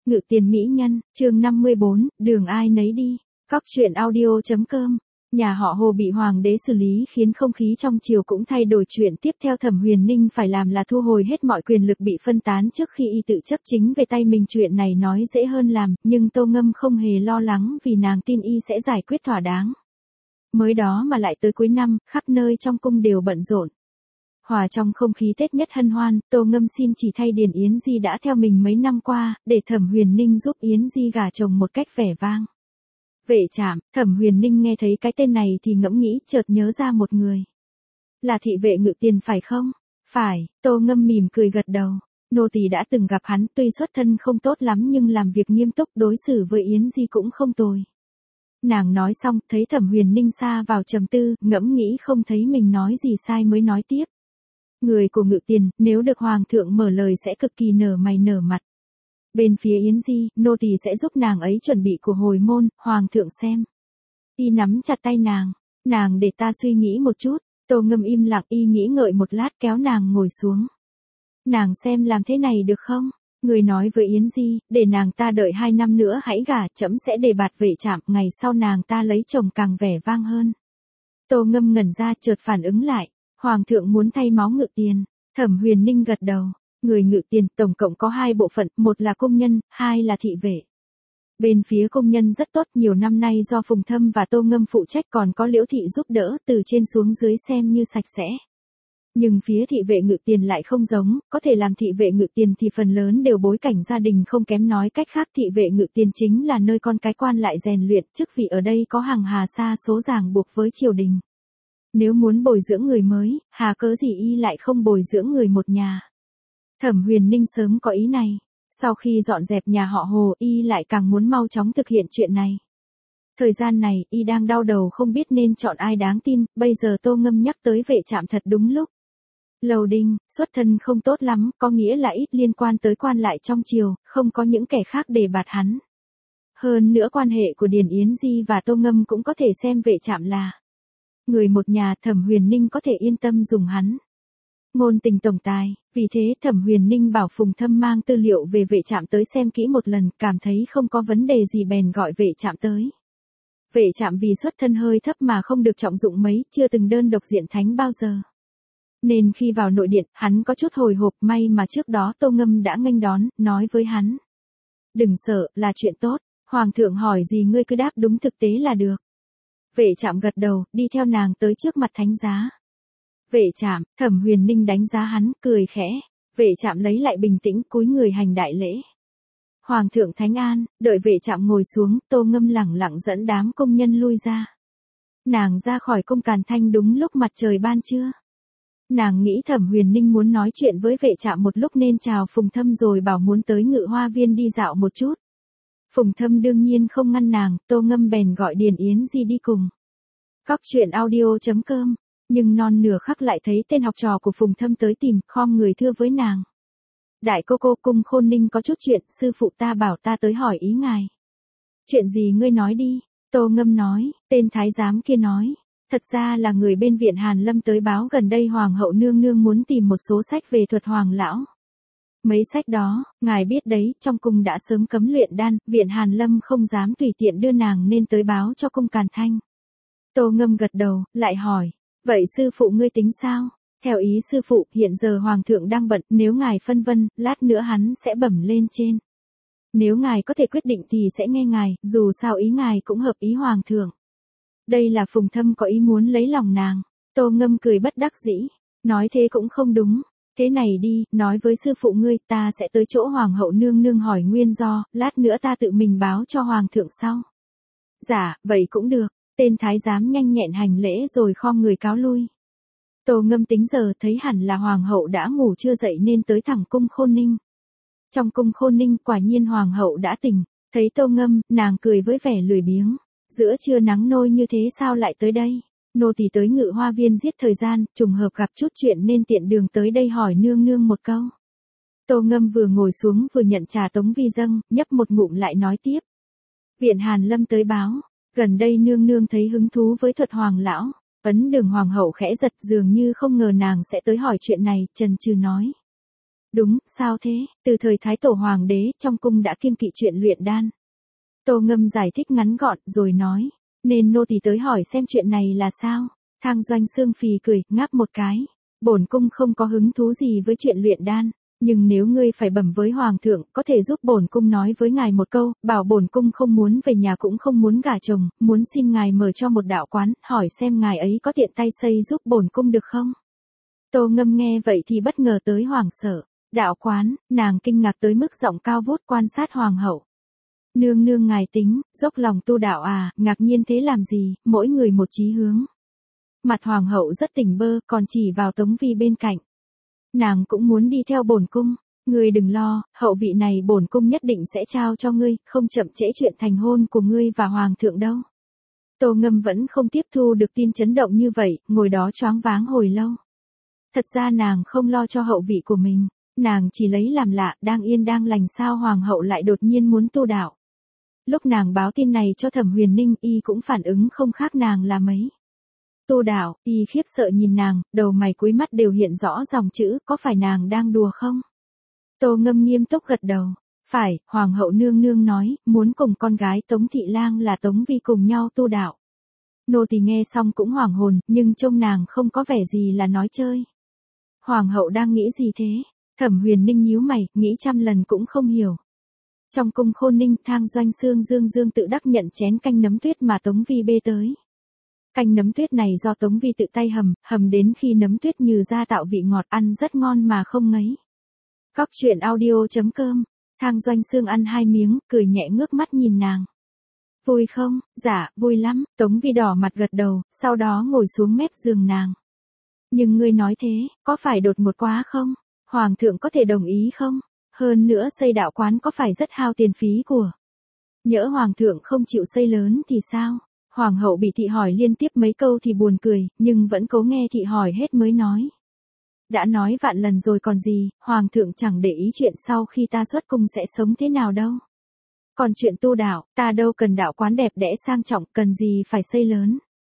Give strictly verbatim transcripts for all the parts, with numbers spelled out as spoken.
Ngự tiền mỹ nhân, chương năm mươi bốn, đường ai nấy đi. Cóc truyện audio.com. Nhà họ Hồ bị hoàng đế xử lý khiến không khí trong triều cũng thay đổi. Chuyện tiếp theo Thẩm Huyền Ninh phải làm là thu hồi hết mọi quyền lực bị phân tán trước khi y tự chấp chính về tay mình. Chuyện này nói dễ hơn làm, nhưng Tô Ngâm không hề lo lắng vì nàng tin y sẽ giải quyết thỏa đáng. Mới đó mà lại tới cuối năm, khắp nơi trong cung đều bận rộn. Hòa trong không khí Tết nhất hân hoan, Tô Ngâm xin chỉ thay Điền Yến Di đã theo mình mấy năm qua, để Thẩm Huyền Ninh giúp Yến Di gả chồng một cách vẻ vang. Vệ Trạm, Thẩm Huyền Ninh nghe thấy cái tên này thì ngẫm nghĩ, chợt nhớ ra một người. Là thị vệ Ngự Tiền phải không? Phải, Tô Ngâm mỉm cười gật đầu. Nô tỳ đã từng gặp hắn, tuy xuất thân không tốt lắm nhưng làm việc nghiêm túc, đối xử với Yến Di cũng không tồi. Nàng nói xong, thấy Thẩm Huyền Ninh sa vào trầm tư, ngẫm nghĩ không thấy mình nói gì sai mới nói tiếp. Người của Ngự Tiền, nếu được Hoàng thượng mở lời sẽ cực kỳ nở mày nở mặt. Bên phía Yến Di, nô tỳ sẽ giúp nàng ấy chuẩn bị của hồi môn, Hoàng thượng xem. Y nắm chặt tay nàng, nàng để ta suy nghĩ một chút. Tô Ngâm im lặng, y nghĩ ngợi một lát kéo nàng ngồi xuống. Nàng xem làm thế này được không? Người nói với Yến Di, để nàng ta đợi hai năm nữa hãy gả, trẫm sẽ đề bạt Vệ Trạm, ngày sau nàng ta lấy chồng càng vẻ vang hơn. Tô Ngâm ngẩn ra chợt phản ứng lại. Hoàng thượng muốn thay máu Ngự Tiền. Thẩm Huyền Ninh gật đầu. Người Ngự Tiền tổng cộng có hai bộ phận, một là công nhân, hai là thị vệ. Bên phía công nhân rất tốt, nhiều năm nay do Phùng Thâm và Tô Ngâm phụ trách, còn có Liễu Thị giúp đỡ, từ trên xuống dưới xem như sạch sẽ. Nhưng phía thị vệ Ngự Tiền lại không giống, có thể làm thị vệ Ngự Tiền thì phần lớn đều bối cảnh gia đình không kém, nói cách khác thị vệ Ngự Tiền chính là nơi con cái quan lại rèn luyện, chức vị ở đây có hàng hà sa số ràng buộc với triều đình. Nếu muốn bồi dưỡng người mới, hà cớ gì y lại không bồi dưỡng người một nhà. Thẩm Huyền Ninh sớm có ý này. Sau khi dọn dẹp nhà họ Hồ, y lại càng muốn mau chóng thực hiện chuyện này. Thời gian này, y đang đau đầu không biết nên chọn ai đáng tin, bây giờ Tô Ngâm nhắc tới Vệ Trạm thật đúng lúc. Lầu Đinh, xuất thân không tốt lắm, có nghĩa là ít liên quan tới quan lại trong triều, không có những kẻ khác để bạt hắn. Hơn nữa quan hệ của Điền Yến Di và Tô Ngâm cũng có thể xem Vệ Trạm là người một nhà. Thẩm Huyền Ninh có thể yên tâm dùng hắn. Ngôn tình tổng tài, vì thế Thẩm Huyền Ninh bảo Phùng Thâm mang tư liệu về Vệ Trạm tới xem kỹ một lần, cảm thấy không có vấn đề gì bèn gọi Vệ Trạm tới. Vệ Trạm vì xuất thân hơi thấp mà không được trọng dụng mấy, chưa từng đơn độc diện thánh bao giờ. Nên khi vào nội điện, hắn có chút hồi hộp, may mà trước đó Tô Ngâm đã nghênh đón, nói với hắn. Đừng sợ, là chuyện tốt, Hoàng thượng hỏi gì ngươi cứ đáp đúng thực tế là được. Vệ Trạm gật đầu, đi theo nàng tới trước mặt thánh giá. Vệ Trạm, Thẩm Huyền Ninh đánh giá hắn, cười khẽ. Vệ Trạm lấy lại bình tĩnh, cúi người hành đại lễ. Hoàng thượng thánh an. Đợi Vệ Trạm ngồi xuống, Tô Ngâm lẳng lặng dẫn đám công nhân lui ra. Nàng ra khỏi cung Càn Thanh đúng lúc mặt trời ban trưa. Nàng nghĩ Thẩm Huyền Ninh muốn nói chuyện với Vệ Trạm một lúc nên chào Phùng Thâm rồi bảo muốn tới Ngự Hoa Viên đi dạo một chút. Phùng Thâm đương nhiên không ngăn nàng, Tô Ngâm bèn gọi Điền Yến Di đi cùng. Cóc truyện audio.com. Nhưng non nửa khắc lại thấy tên học trò của Phùng Thâm tới tìm, khom người thưa với nàng. Đại cô cô, cung Khôn Ninh có chút chuyện, sư phụ ta bảo ta tới hỏi ý ngài. Chuyện gì ngươi nói đi, Tô Ngâm nói. Tên thái giám kia nói. Thật ra là người bên viện Hàn Lâm tới báo gần đây Hoàng hậu nương nương muốn tìm một số sách về thuật Hoàng lão. Mấy sách đó, ngài biết đấy, trong cung đã sớm cấm luyện đan, viện Hàn Lâm không dám tùy tiện đưa nàng nên tới báo cho cung Càn Thanh. Tô Ngâm gật đầu, lại hỏi, vậy sư phụ ngươi tính sao? Theo ý sư phụ, hiện giờ Hoàng thượng đang bận, nếu ngài phân vân, lát nữa hắn sẽ bẩm lên trên. Nếu ngài có thể quyết định thì sẽ nghe ngài, dù sao ý ngài cũng hợp ý Hoàng thượng. Đây là Phùng Thâm có ý muốn lấy lòng nàng. Tô Ngâm cười bất đắc dĩ, nói thế cũng không đúng. Thế này đi, nói với sư phụ ngươi, ta sẽ tới chỗ Hoàng hậu nương nương hỏi nguyên do, lát nữa ta tự mình báo cho Hoàng thượng sau. Dạ, vậy cũng được. Tên thái giám nhanh nhẹn hành lễ rồi khom người cáo lui. Tô Ngâm tính giờ thấy hẳn là Hoàng hậu đã ngủ chưa dậy nên tới thẳng cung Khôn Ninh. Trong cung Khôn Ninh quả nhiên Hoàng hậu đã tỉnh, thấy Tô Ngâm, nàng cười với vẻ lười biếng. Giữa trưa nắng nôi như thế sao lại tới đây? Nô tỳ tới Ngự Hoa Viên giết thời gian, trùng hợp gặp chút chuyện nên tiện đường tới đây hỏi nương nương một câu. Tô Ngâm vừa ngồi xuống vừa nhận trà Tống Vi dâng, nhấp một ngụm lại nói tiếp. Viện Hàn Lâm tới báo, gần đây nương nương thấy hứng thú với thuật Hoàng lão. Ấn Đường Hoàng hậu khẽ giật, dường như không ngờ nàng sẽ tới hỏi chuyện này, chần chừ nói. Đúng, sao thế, từ thời Thái Tổ Hoàng đế, trong cung đã kiêng kỵ chuyện luyện đan. Tô Ngâm giải thích ngắn gọn, rồi nói, nên nô tỳ tới hỏi xem chuyện này là sao. Thang Doanh Xương phì cười, ngáp một cái. Bổn cung không có hứng thú gì với chuyện luyện đan, nhưng nếu ngươi phải bẩm với hoàng thượng, có thể giúp bổn cung nói với ngài một câu, bảo bổn cung không muốn về nhà cũng không muốn gả chồng, muốn xin ngài mở cho một đạo quán, hỏi xem ngài ấy có tiện tay xây giúp bổn cung được không. Tô Ngâm nghe vậy thì bất ngờ tới hoảng sợ. Đạo quán, nàng kinh ngạc tới mức giọng cao vút quan sát hoàng hậu. Nương nương ngài tính, dốc lòng tu đạo à, ngạc nhiên thế làm gì, mỗi người một chí hướng. Mặt hoàng hậu rất tỉnh bơ, còn chỉ vào Tống Vi bên cạnh. Nàng cũng muốn đi theo bổn cung, ngươi đừng lo, hậu vị này bổn cung nhất định sẽ trao cho ngươi, không chậm trễ chuyện thành hôn của ngươi và hoàng thượng đâu. Tô Ngâm vẫn không tiếp thu được tin chấn động như vậy, ngồi đó choáng váng hồi lâu. Thật ra nàng không lo cho hậu vị của mình, nàng chỉ lấy làm lạ, đang yên đang lành sao hoàng hậu lại đột nhiên muốn tu đạo. Lúc nàng báo tin này cho Thẩm Huyền Ninh, y cũng phản ứng không khác nàng là mấy. Tu đạo, y khiếp sợ nhìn nàng, đầu mày cuối mắt đều hiện rõ dòng chữ, có phải nàng đang đùa không? Tô Ngâm nghiêm túc gật đầu. Phải, hoàng hậu nương nương nói, muốn cùng con gái Tống Thị Lang là Tống Vi cùng nhau tu đạo. Nô tỳ nghe xong cũng hoảng hồn, nhưng trông nàng không có vẻ gì là nói chơi. Hoàng hậu đang nghĩ gì thế? Thẩm Huyền Ninh nhíu mày, nghĩ trăm lần cũng không hiểu. Trong cung Khôn Ninh, Thang Doanh Xương dương dương tự đắc nhận chén canh nấm tuyết mà Tống Vi bê tới. Canh nấm tuyết này do Tống Vi tự tay hầm, hầm đến khi nấm tuyết nhừ ra tạo vị ngọt, ăn rất ngon mà không ngấy. Cóc truyện audio chấm com. Thang Doanh Xương ăn hai miếng, cười nhẹ ngước mắt nhìn nàng. Vui không? Dạ, vui lắm. Tống Vi đỏ mặt gật đầu, sau đó ngồi xuống mép giường nàng. Nhưng ngươi nói thế, có phải đột ngột quá không? Hoàng thượng có thể đồng ý không? Hơn nữa xây đạo quán có phải rất hao tiền phí của? Nhỡ hoàng thượng không chịu xây lớn thì sao? Hoàng hậu bị thị hỏi liên tiếp mấy câu thì buồn cười, nhưng vẫn cố nghe thị hỏi hết mới nói. Đã nói vạn lần rồi còn gì, hoàng thượng chẳng để ý chuyện sau khi ta xuất cung sẽ sống thế nào đâu. Còn chuyện tu đạo, ta đâu cần đạo quán đẹp đẽ sang trọng, cần gì phải xây lớn.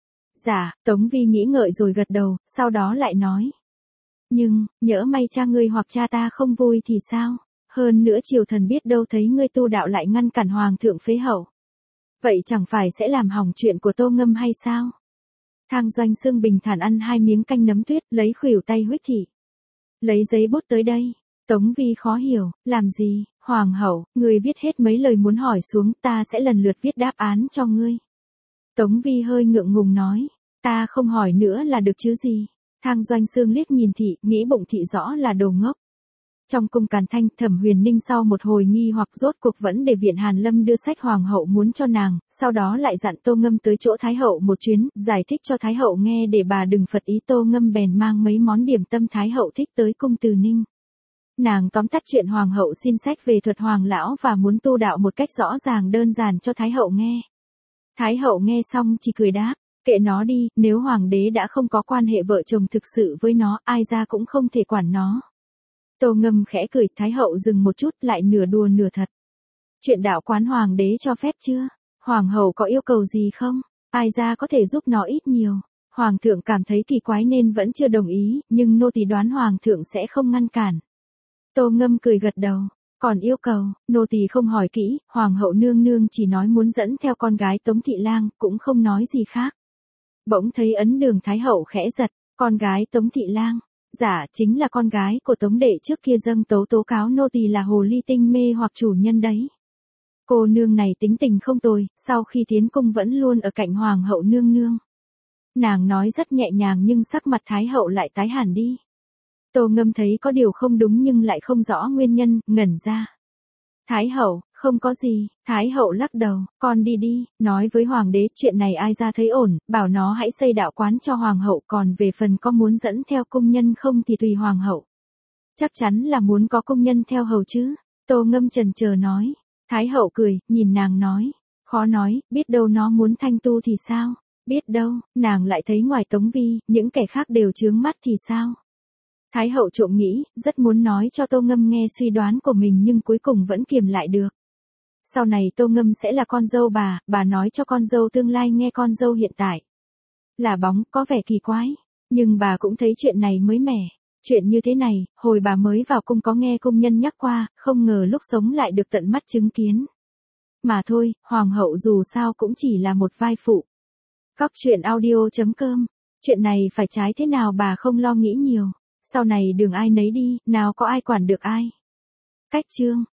Dạ, Tống Vi nghĩ ngợi rồi gật đầu, sau đó lại nói. Nhưng, nhỡ may cha ngươi hoặc cha ta không vui thì sao? Hơn nữa triều thần biết đâu thấy ngươi tu đạo lại ngăn cản hoàng thượng phế hậu. Vậy chẳng phải sẽ làm hỏng chuyện của Tô Ngâm hay sao? Thang Doanh Xương bình thản ăn hai miếng canh nấm tuyết, lấy khuỷu tay huých thị. Lấy giấy bút tới đây. Tống Vi khó hiểu, làm gì? Hoàng hậu, ngươi viết hết mấy lời muốn hỏi xuống, ta sẽ lần lượt viết đáp án cho ngươi. Tống Vi hơi ngượng ngùng nói, ta không hỏi nữa là được chứ gì. Thang Doanh Xương liếc nhìn thị, nghĩ bụng thị rõ là đồ ngốc. Trong cung Càn Thanh, Thẩm Huyền Ninh sau một hồi nghi hoặc rốt cuộc vẫn để Viện Hàn Lâm đưa sách hoàng hậu muốn cho nàng, sau đó lại dặn Tô Ngâm tới chỗ Thái hậu một chuyến, giải thích cho Thái hậu nghe để bà đừng phật ý. Tô Ngâm bèn mang mấy món điểm tâm Thái hậu thích tới cung Từ Ninh. Nàng tóm tắt chuyện hoàng hậu xin sách về thuật hoàng lão và muốn tu đạo một cách rõ ràng đơn giản cho Thái hậu nghe. Thái hậu nghe xong chỉ cười đáp, kệ nó đi, nếu hoàng đế đã không có quan hệ vợ chồng thực sự với nó, ai ra cũng không thể quản nó. Tô Ngâm khẽ cười, Thái hậu dừng một chút, lại nửa đùa nửa thật. Chuyện đạo quán hoàng đế cho phép chưa? Hoàng hậu có yêu cầu gì không? Ai ra có thể giúp nó ít nhiều. Hoàng thượng cảm thấy kỳ quái nên vẫn chưa đồng ý, nhưng nô tỳ đoán hoàng thượng sẽ không ngăn cản. Tô Ngâm cười gật đầu. Còn yêu cầu, nô tỳ không hỏi kỹ, hoàng hậu nương nương chỉ nói muốn dẫn theo con gái Tống Thị Lang, cũng không nói gì khác. Bỗng thấy ấn đường Thái hậu khẽ giật, con gái Tống Thị Lang. Dạ, chính là con gái của Tống đệ trước kia dâng tấu tố cáo nô tỳ là hồ ly tinh mê hoặc chủ nhân đấy. Cô nương này tính tình không tồi, sau khi tiến cung vẫn luôn ở cạnh hoàng hậu nương nương. Nàng nói rất nhẹ nhàng nhưng sắc mặt Thái hậu lại tái hẳn đi. Tô Ngâm thấy có điều không đúng nhưng lại không rõ nguyên nhân, ngẩn ra. Thái hậu, không có gì. Thái hậu lắc đầu, con đi đi, nói với hoàng đế chuyện này ai ra thấy ổn, bảo nó hãy xây đạo quán cho hoàng hậu, còn về phần có muốn dẫn theo công nhân không thì tùy hoàng hậu. Chắc chắn là muốn có công nhân theo hầu chứ. Tô Ngâm chần chờ nói. Thái hậu cười, nhìn nàng nói. Khó nói, biết đâu nó muốn thanh tu thì sao? Biết đâu, nàng lại thấy ngoài Tống Vi, những kẻ khác đều chướng mắt thì sao? Thái hậu trộm nghĩ, rất muốn nói cho Tô Ngâm nghe suy đoán của mình nhưng cuối cùng vẫn kiềm lại được. Sau này Tô Ngâm sẽ là con dâu bà, bà nói cho con dâu tương lai nghe con dâu hiện tại. Là bóng, có vẻ kỳ quái, nhưng bà cũng thấy chuyện này mới mẻ. Chuyện như thế này, hồi bà mới vào cung có nghe cung nhân nhắc qua, không ngờ lúc sống lại được tận mắt chứng kiến. Mà thôi, hoàng hậu dù sao cũng chỉ là một vai phụ. Cóc truyện audio chấm com. Chuyện này phải trái thế nào bà không lo nghĩ nhiều. Sau này đường ai nấy đi, nào có ai quản được ai. Cách chương